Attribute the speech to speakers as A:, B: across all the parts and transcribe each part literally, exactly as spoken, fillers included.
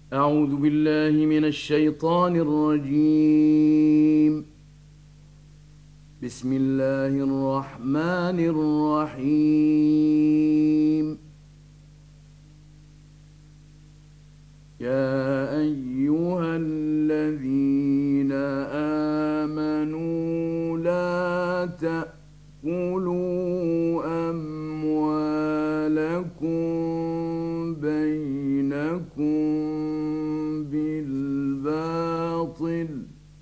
A: أعوذ بالله من الشيطان الرجيم. بسم الله الرحمن الرحيم. يا أيها الذين آمنوا لا تأكلوا أموالكم بينكم بالباطل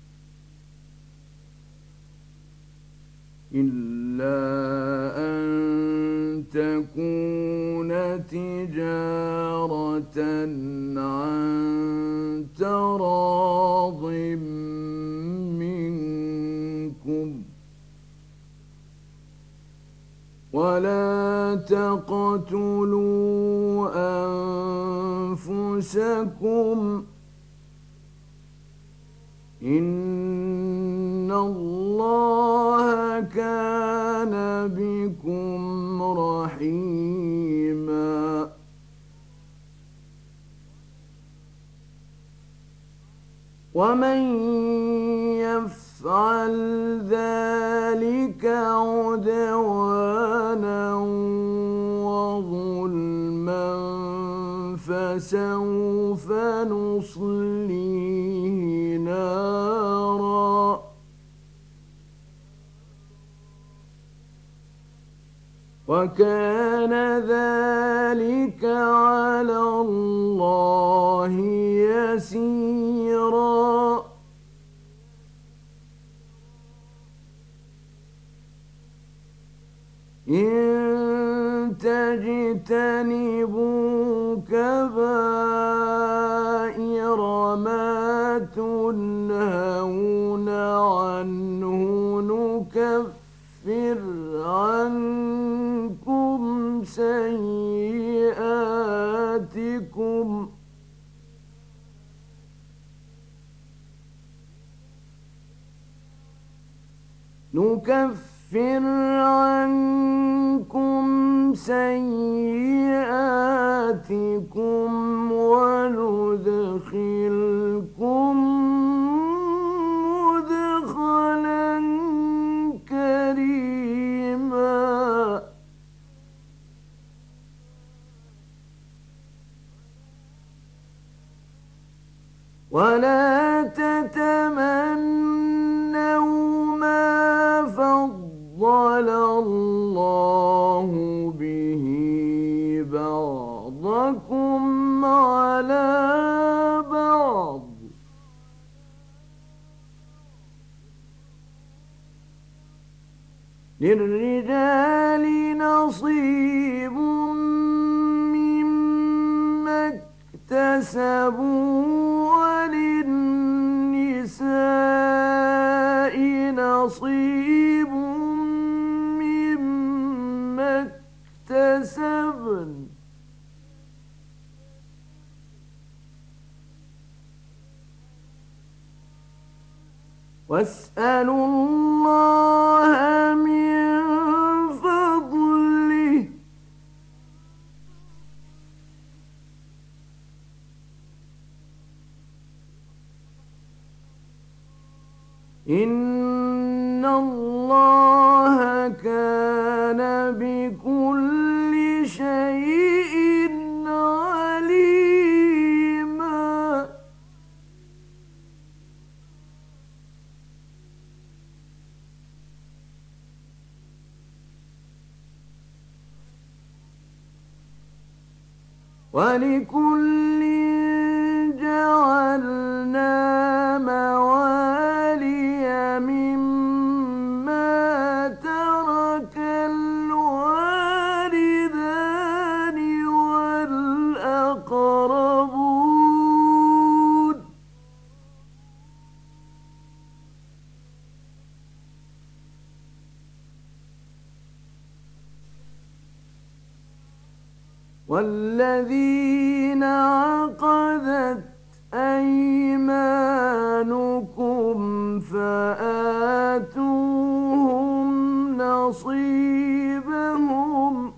A: إلا أن تكون تجارة عن تراض منكم ولا تقتلوا أنفسكم إن الله كان بكم رحيما. ومن يفعل ذلك عدوانا وظلما فسوف نصليه نارا وكان ذلك على الله يسيرا. إن تجتنبوا كبائر ما تنهون عنه نكفر عنكم سيئاتكم نكفر عنكم سيئاتكم وندخلكم مدخلا كريما. ولا تتمنوا ما فضل الله به بعضكم على بعض للرجال نصيب مما اكتسبوا وللنساء نصيب مما اكتسبن واسألوا الله من فضله إن الله كان بكل شيء عليما. ولكل جعلنا موالي مما ترك الوالدان والأقربون والذين عقدت أيمانكم فآتوهم نصيبهم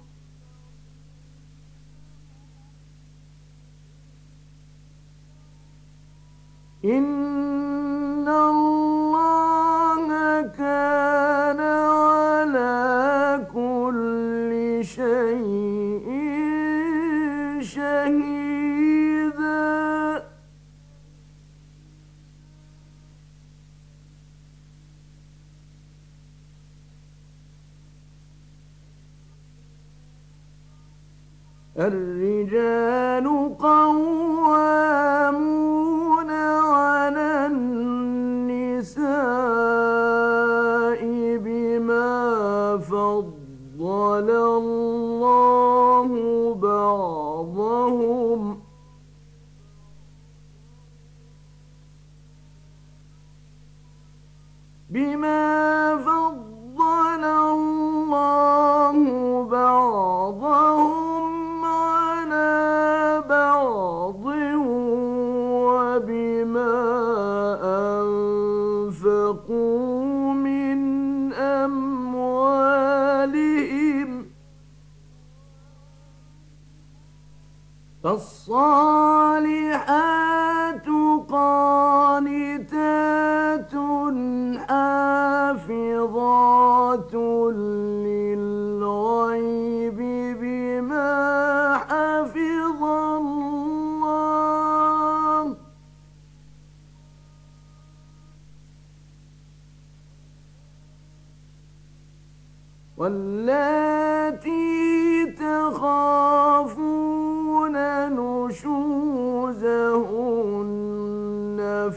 A: إن الله كان على كل شيء شهيدا الرجال قوامون على النساء بما فضل الله بعضهم بما فضل الله بعضهم على بعض وبما أنفقوا من أموالهم فالصالحات قانتات حافظات للغيب بما حفظ الله واللاتي تخافون نشوزهن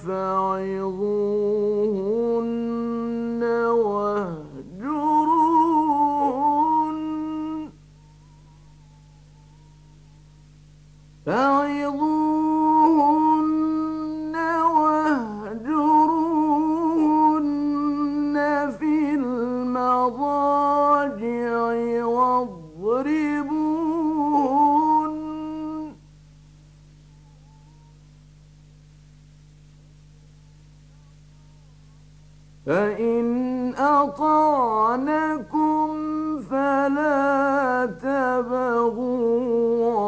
A: فعظوهن واهجروهن فعظوهن واهجروهن في المضاجع واضربوهن فإن أطعنكم فلا تبغوا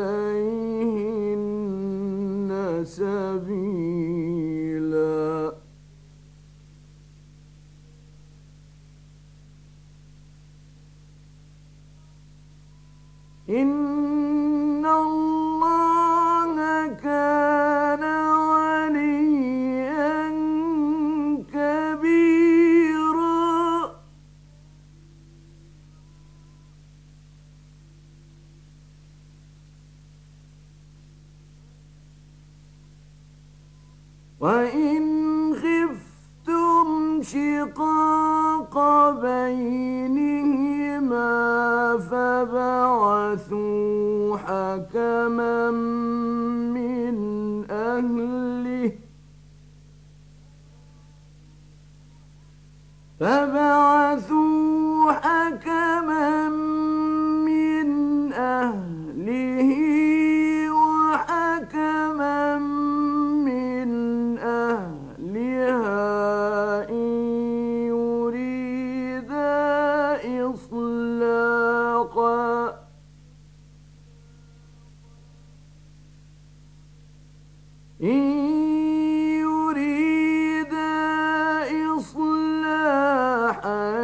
A: عليهن سبيلا إن الله كان عليا كبيرا وإن خفتم شقاق بينهما فبعثوا حكما من أهله فبعثوا حكما من أهله وحكما من أهلها إن يريدا إصلاحا إن يريدا إصلاحا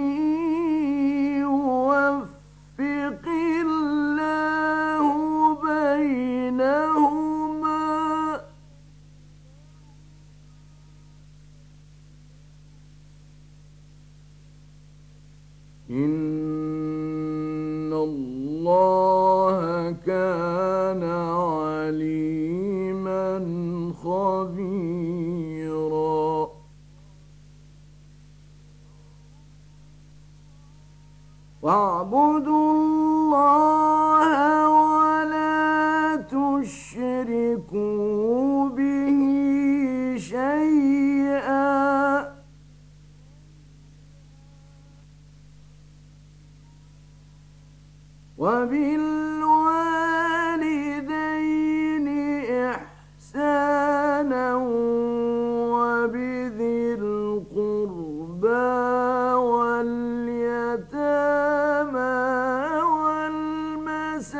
A: يوفق الله بينهما إن الله كان عليما خبيرا واعبدوا الله ولا تشركوا به شيئا وبالوالدين إحسانا وبذي القربى واليتامى والمساكين.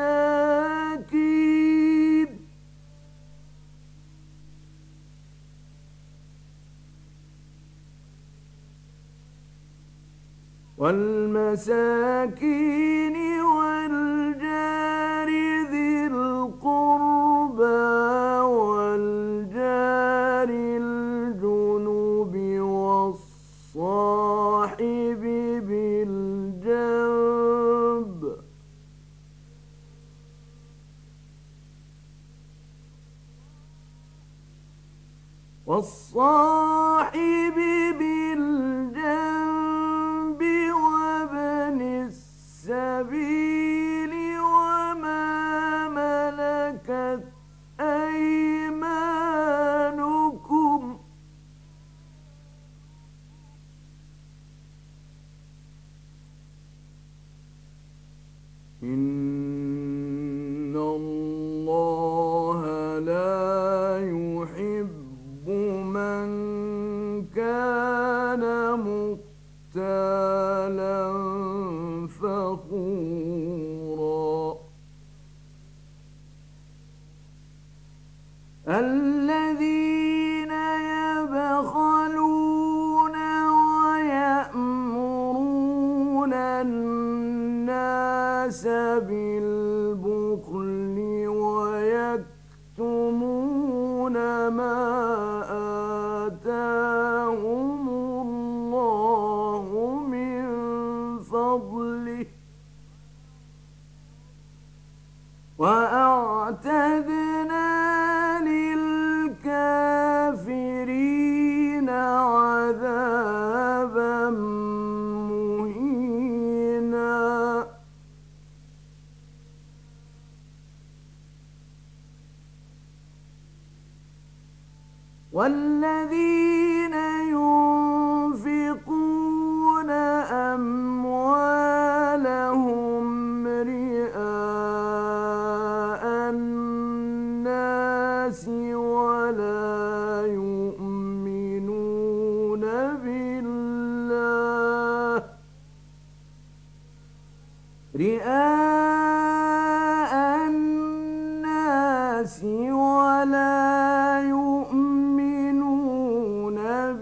A: والمساكين والجار ذي القربى والجار الجنب والصاحب بالجنب والصاحب بالجنب وابن السبيل وما ملكت أيمانكم إن الله لا يحب من كان مختالا فخورا الذين يبخلون ويأمرون الناس بالبخل ويكتمون ما آتاهم الله من فضله وأعتدنا للكافرين عذابا مهينا والذين ينفقون أموالهم رئاء الناس ولا يؤمنون بالله رئاء الناس ولا يؤمنون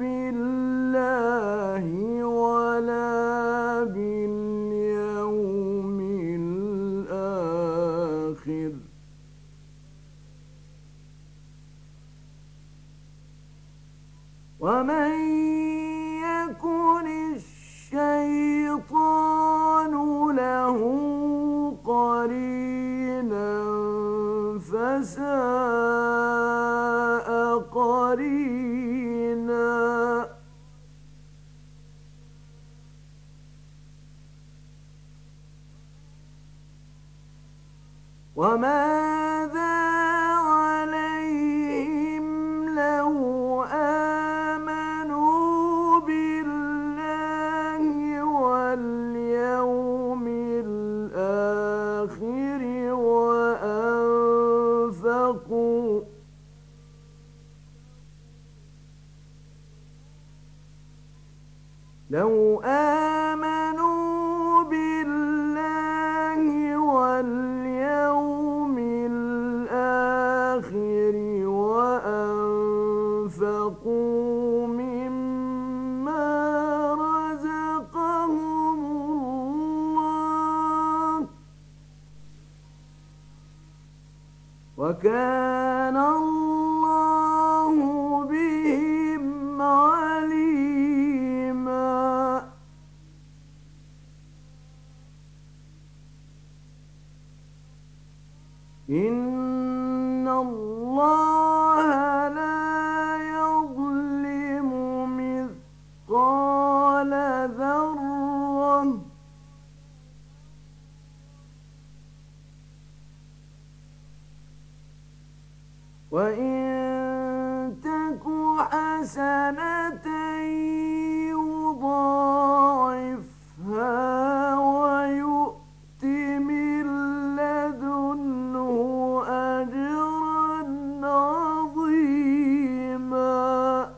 A: بالله ولا باليوم الآخر ومن يكن الشيطان له قرينا فساء قرينا وماذا عليهم لو آمنوا بالله واليوم الآخر وأنفقوا لو آمنوا بالله واليوم الآخر وأنفقوا مما رزقهم الله وكان الله بهم عليما إن الله لا يظلم مثقال ذرة وإن تك حسنة يضاعفها ويؤت من لدنه أجرا عظيما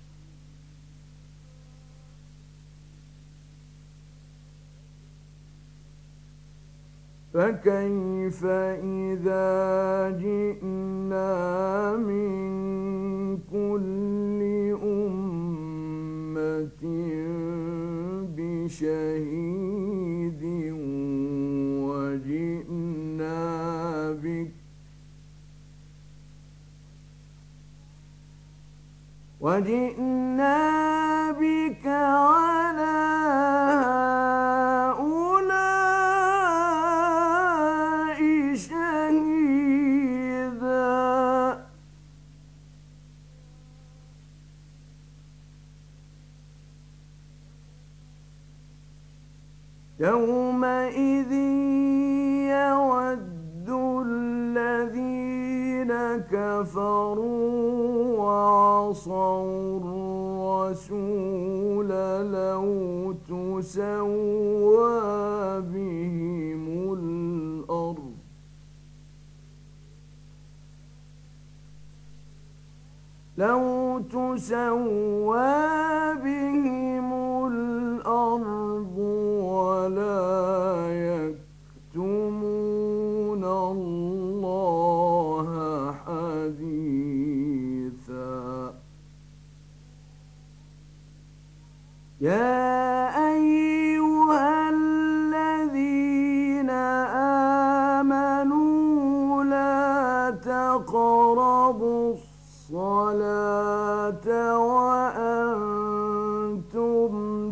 A: فكيف إذا جئنا من كل أمة بشهيد وجئنا بك وجئنا بك على هؤلاء شهيدا يومئذ يود الذين كفروا وعصوا الرسول لو تسوى بهم الأرض لو تسوى بهم الأرض ولا يكتمون الله حديثا يا أيها الذين آمنوا لا تقربوا الصلاة وأنتم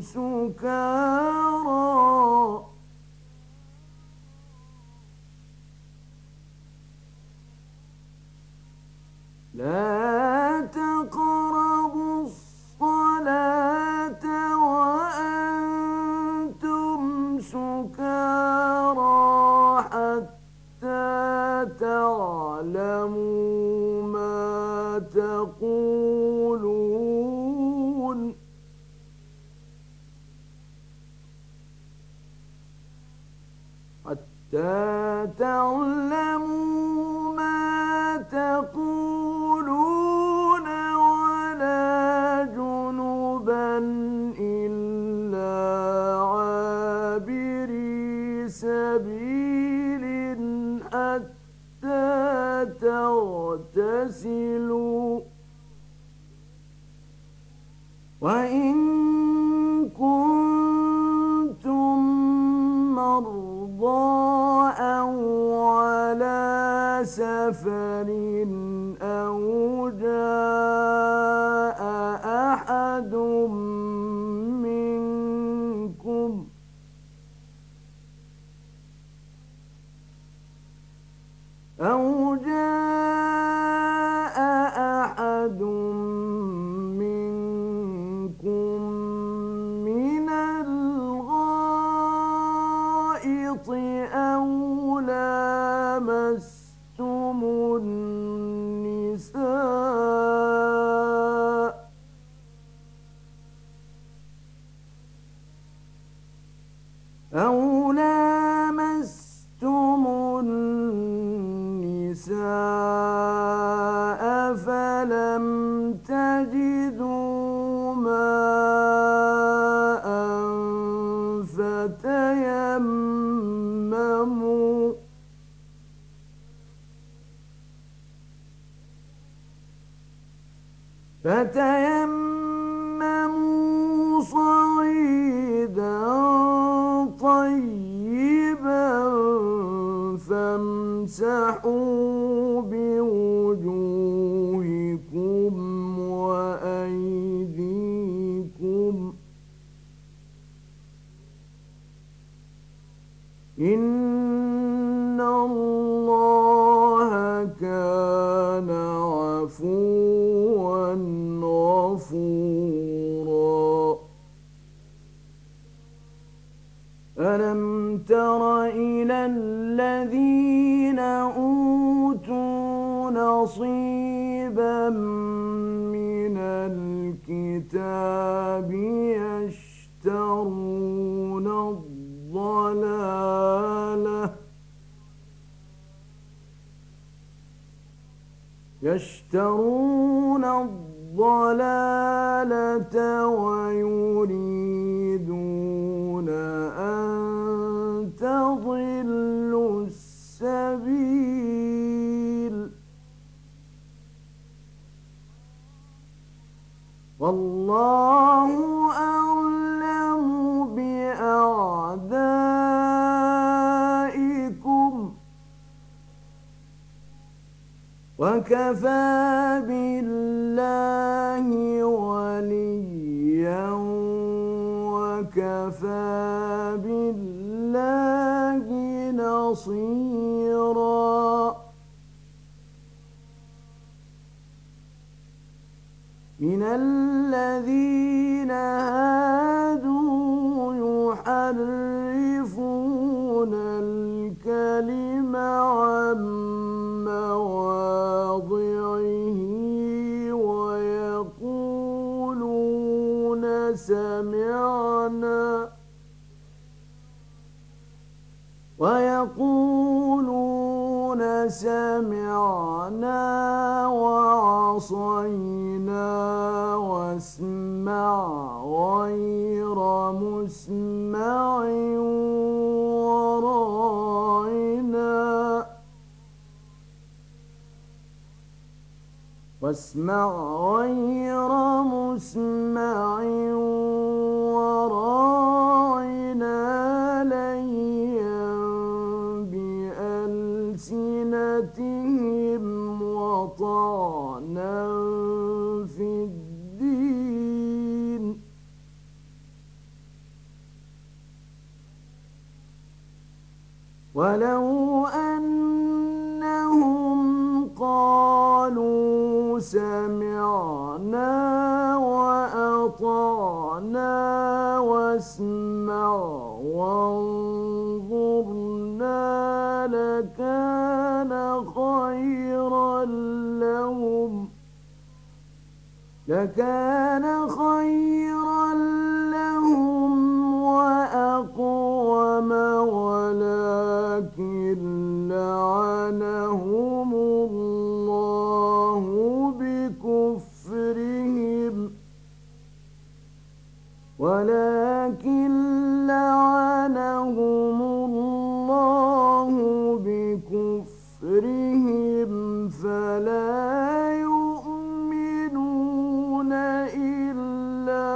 A: سكارى لا تقربوا الصلاة وأنتم سكارى حتى تعلموا ما تقولون حتى تعلموا ما تقولون ولا جنبا إلا عابري سبيل حتى تغتسلوا وإن كنتم مرضى أو على سفر أو جاء أحد منكم أو جاء أحد منكم من الغائط أو لامستم النساء أو لامستم النساء فلم تجدوا ماء فتيمموا فتيمموا صعيدا طيبا فامسحوا بوجوهكم وأيديكم إن الله كان عفوا غفورا ألم تر إلى الذين أوتوا نصيبا من الكتاب يشترون الضلالة يشترون الضلالة ويريدون أن تضلوا السبيل والله أعلم بأعمالكم وكفى بالله وليا وكفى بالله نصيرا من الذين هادوا يحرفون الكلم عن مواضعه ويقولون سمعنا ويقولون سمعنا وعصينا واسمع غير مسمع وراعنا واسمع غير مسمع وراعنا ليا بألسنتهم وطعنا في الدين ولو أنهم قالوا سمعنا وأطعنا واسمع وانظرنا لكان خيرا لهم لكان خيرا لهم وأقوم ولكن لعنهم الله بكفرهم ولكن لعنهم الله بكفرهم فلا يؤمنون إلا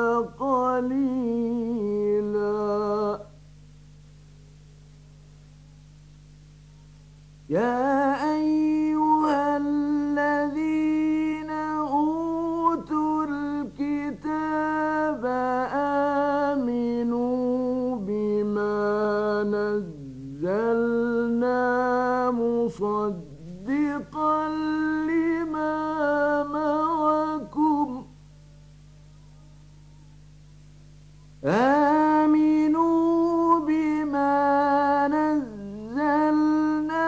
A: قليلا يا أيها الذين أوتوا الكتاب آمنوا بما نزلنا مصدقا لما معكم آمنوا بما نزلنا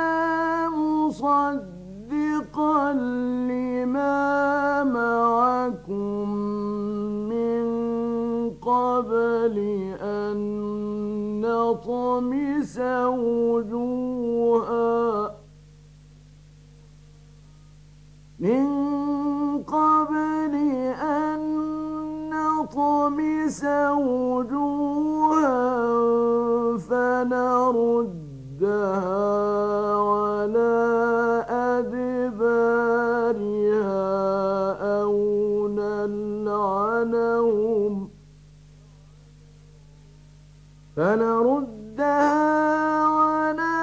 A: مصدقا لما معكم من قبل أن نطمس وجوها من قبل أن نطمس وجوها فنردها على أدبارها أو نلعنهم فنردها على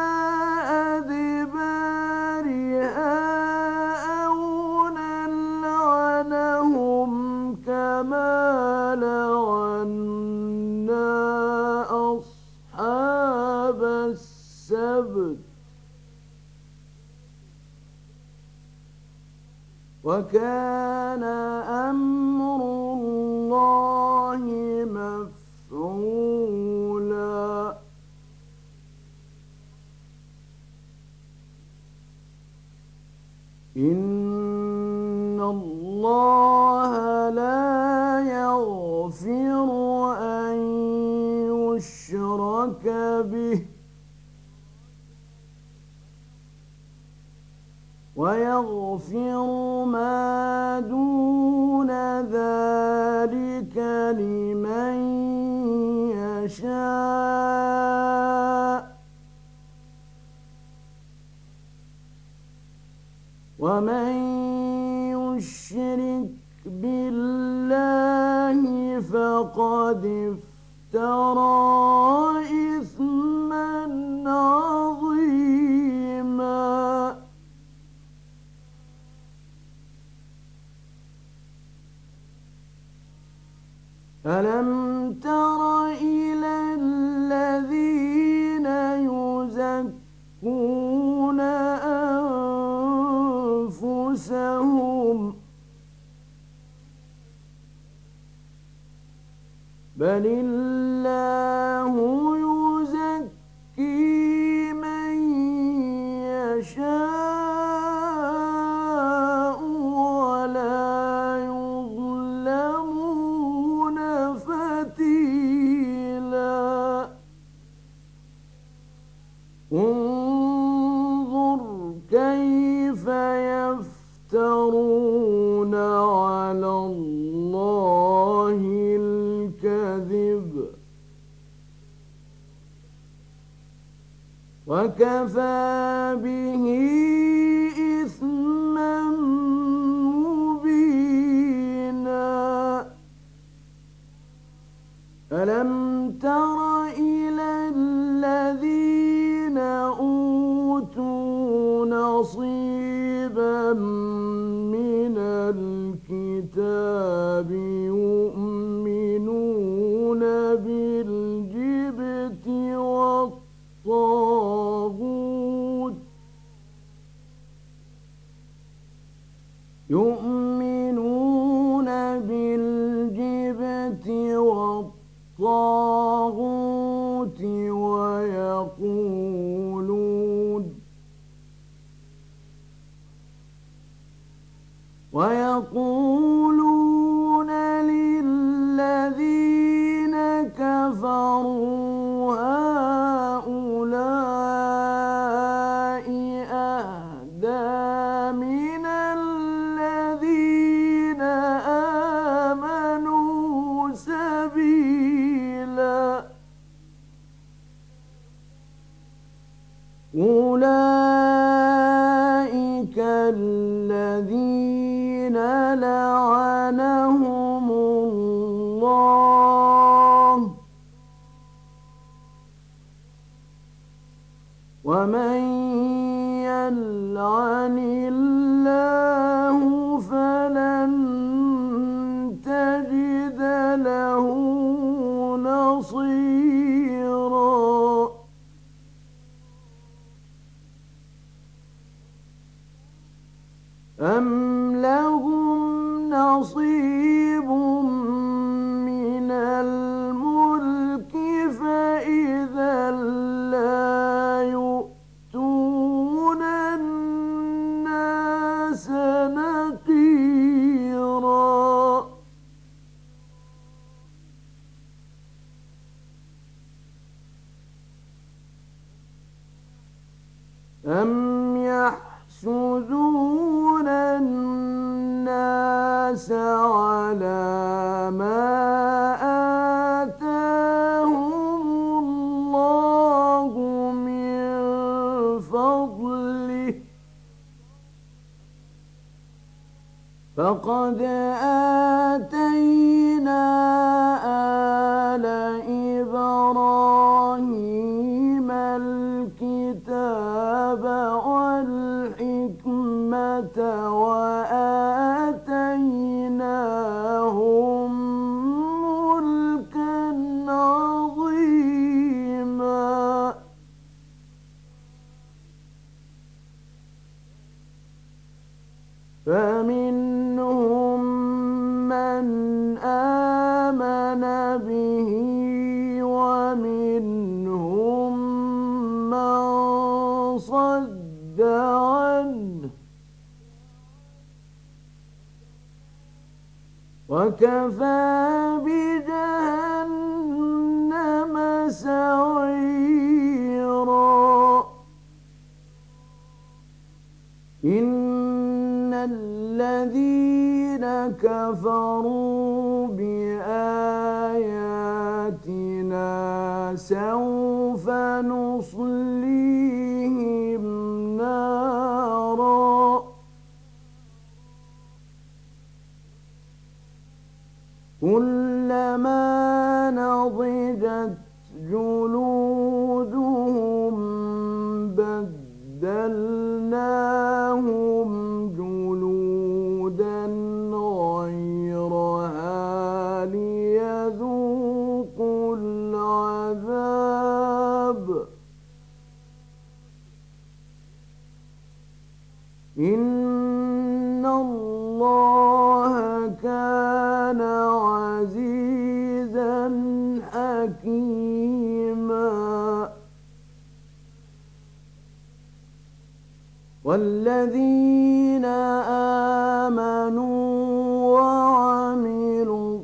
A: أدبارها أو نلعنهم كما لعنا أصحاب السبت وكان أمر الله مفعولا إن الله لا يغفر أن يشرك به ويغفر ما دون ذلك لمن يشاء ومن يشرك بالله فقد افترى إثما عظيما ألم تر إلى الذين يزكون أنفسهم بل الله يزكي من يشاء ولا يظلمون فتيلا انظر كيف يفترون على الله الكذب وكفى به إثما مبينا ألم تر إلى الذين أوتوا نصيبا من الكتاب يؤمنون بالجبت والطاغوت يؤمنون بالجبت والطاغوت ويقولون ويقولون للذين كفروا هؤلاء أهدى من الذين آمنوا سبيلا أولئك الذين لعنهم الله ومن يلعن الله فلن تجد له نصيرا أم لهم نصيب من الملك فإذا لا يؤتون الناس نقيرا أم يحسدون الناس على ما آتاهم الله من فضله فقد آتينا آل إبراهيم الكتاب والحكمة وآتيناهم ملكا عظيما فمنهم من آمن به ومنهم من صد عنه وكفى بجهنم سعيرا إن الذين كفروا بآياتنا سوف نصليهم نارا كلما نضجت جلودهم بدلناهم جلودا غيرها ليذوقوا الله كان عزيزا حكيما والذين آمنوا وعملوا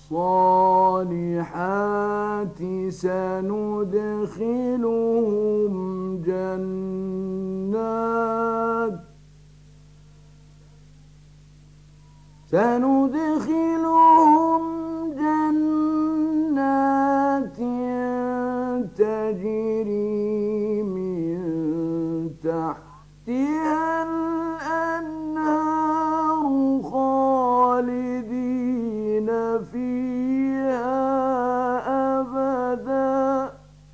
A: الصالحات سندخلهم جنات سندخلهم جنات تجري من تحتها الأنهار خالدين فيها أبدا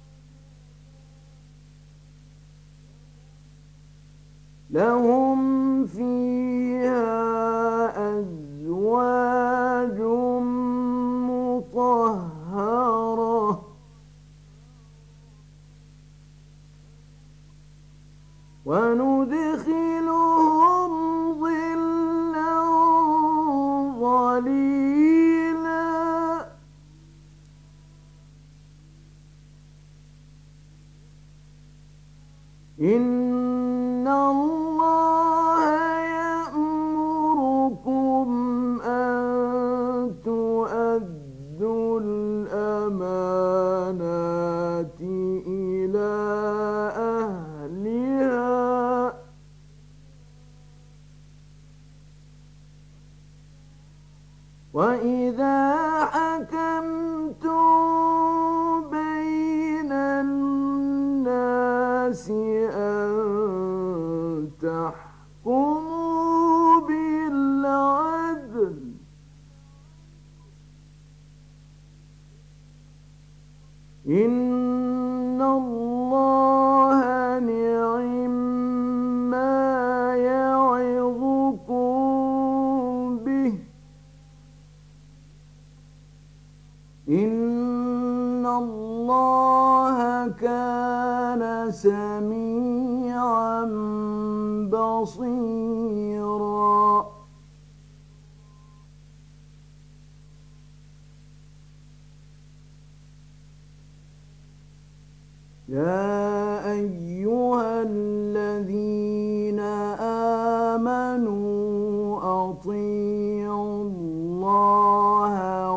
A: لهم فيها أزواج مطهرة وندخلهم ظلا ظليلا إن الله يأمركم أن تؤدوا الأمانات إلى أهلها وإذا حكمتم بين الناس أن تحكموا بالعدل إن الله نعما يعظكم به إن الله كان سميعا بصيرا يا أيها الذين آمنوا أطيعوا الله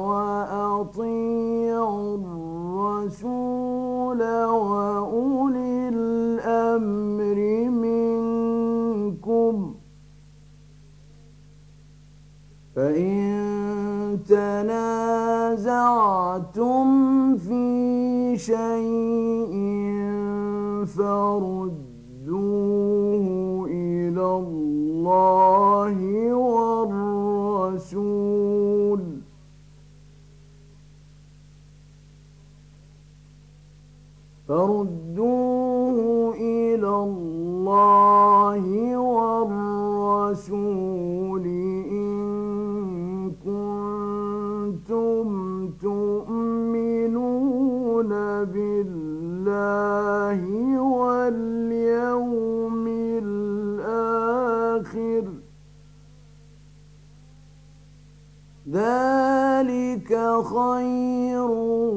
A: وأطيعوا الرسول وأولي الأمر منكم فإن تنازعتم في شيء فردوه إلى الله والرسول فردوه إلى الله والرسول إن كنتم تؤمنون بالله واليوم الآخر ذلك خير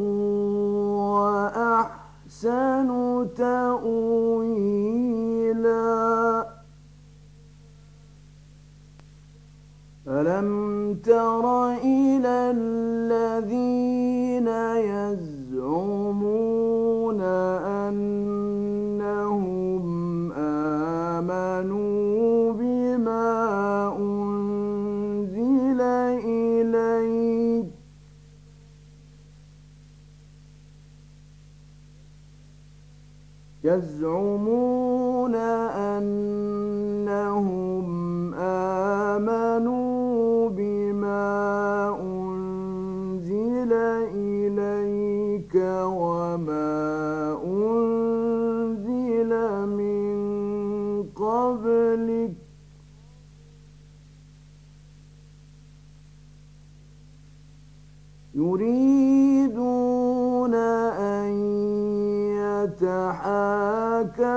A: وأحسن تأويلا ألم تر إلى الذين يزعمون أنهم آمنوا بما أنزل إليك يزعمون أنهم آمنوا بما أنزل إليك وما أنزل من قبلك يريدون أن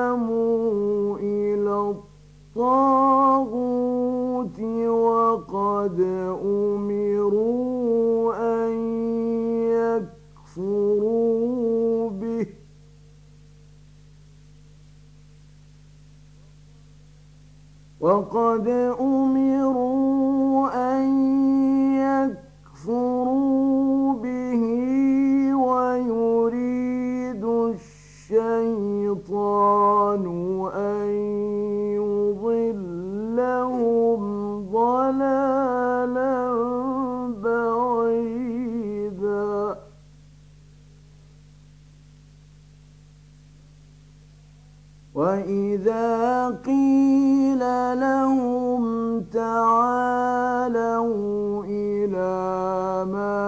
A: يتحاكموا إلى الطاغوت وقد وقد أمروا أن يكفروا به وقد أمروا أن يكفروا به ويريد الشيطان أن يضلهم ضلالا بعيدا وإذا قيل لهم تعالوا إلى ما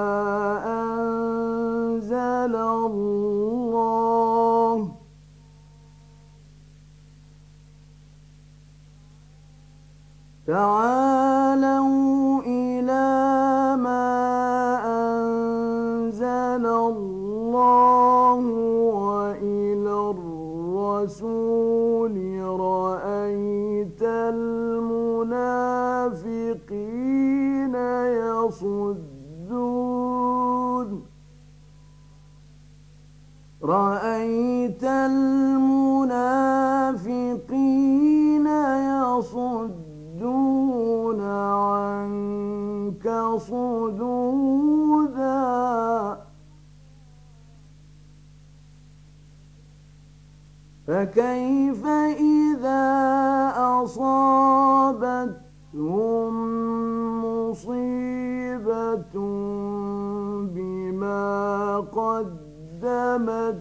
A: أنزل الله تعالوا إلى ما أنزل الله وإلى الرسول رأيت المنافقين يصدون رأيت المنافقين يصدون عنك صدودا فكيف إذا أصابتهم مصيبة بما قدمت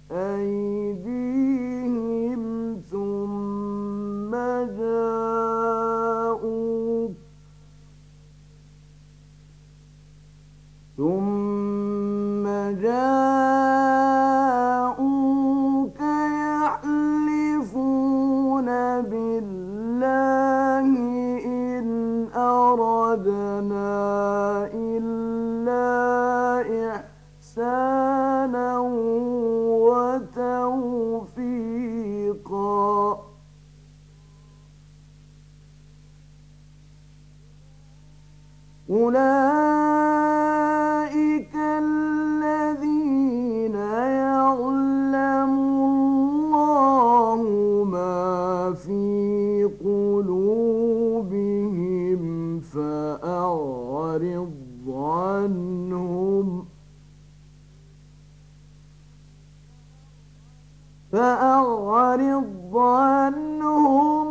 A: أيديهم ثم جاءوك ثم جاءوك يحلفون بالله إن أردنا إلا إحسانا وتوفيقا أولئك الذين يعلم الله ما في قلوبهم فأعرض عنهم فأعرض عنهم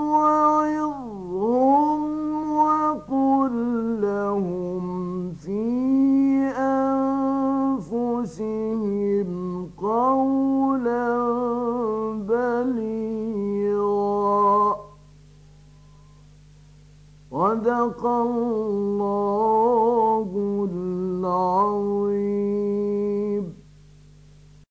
A: وعظهم وقل لهم في أنفسهم قولا بليغا صدق الله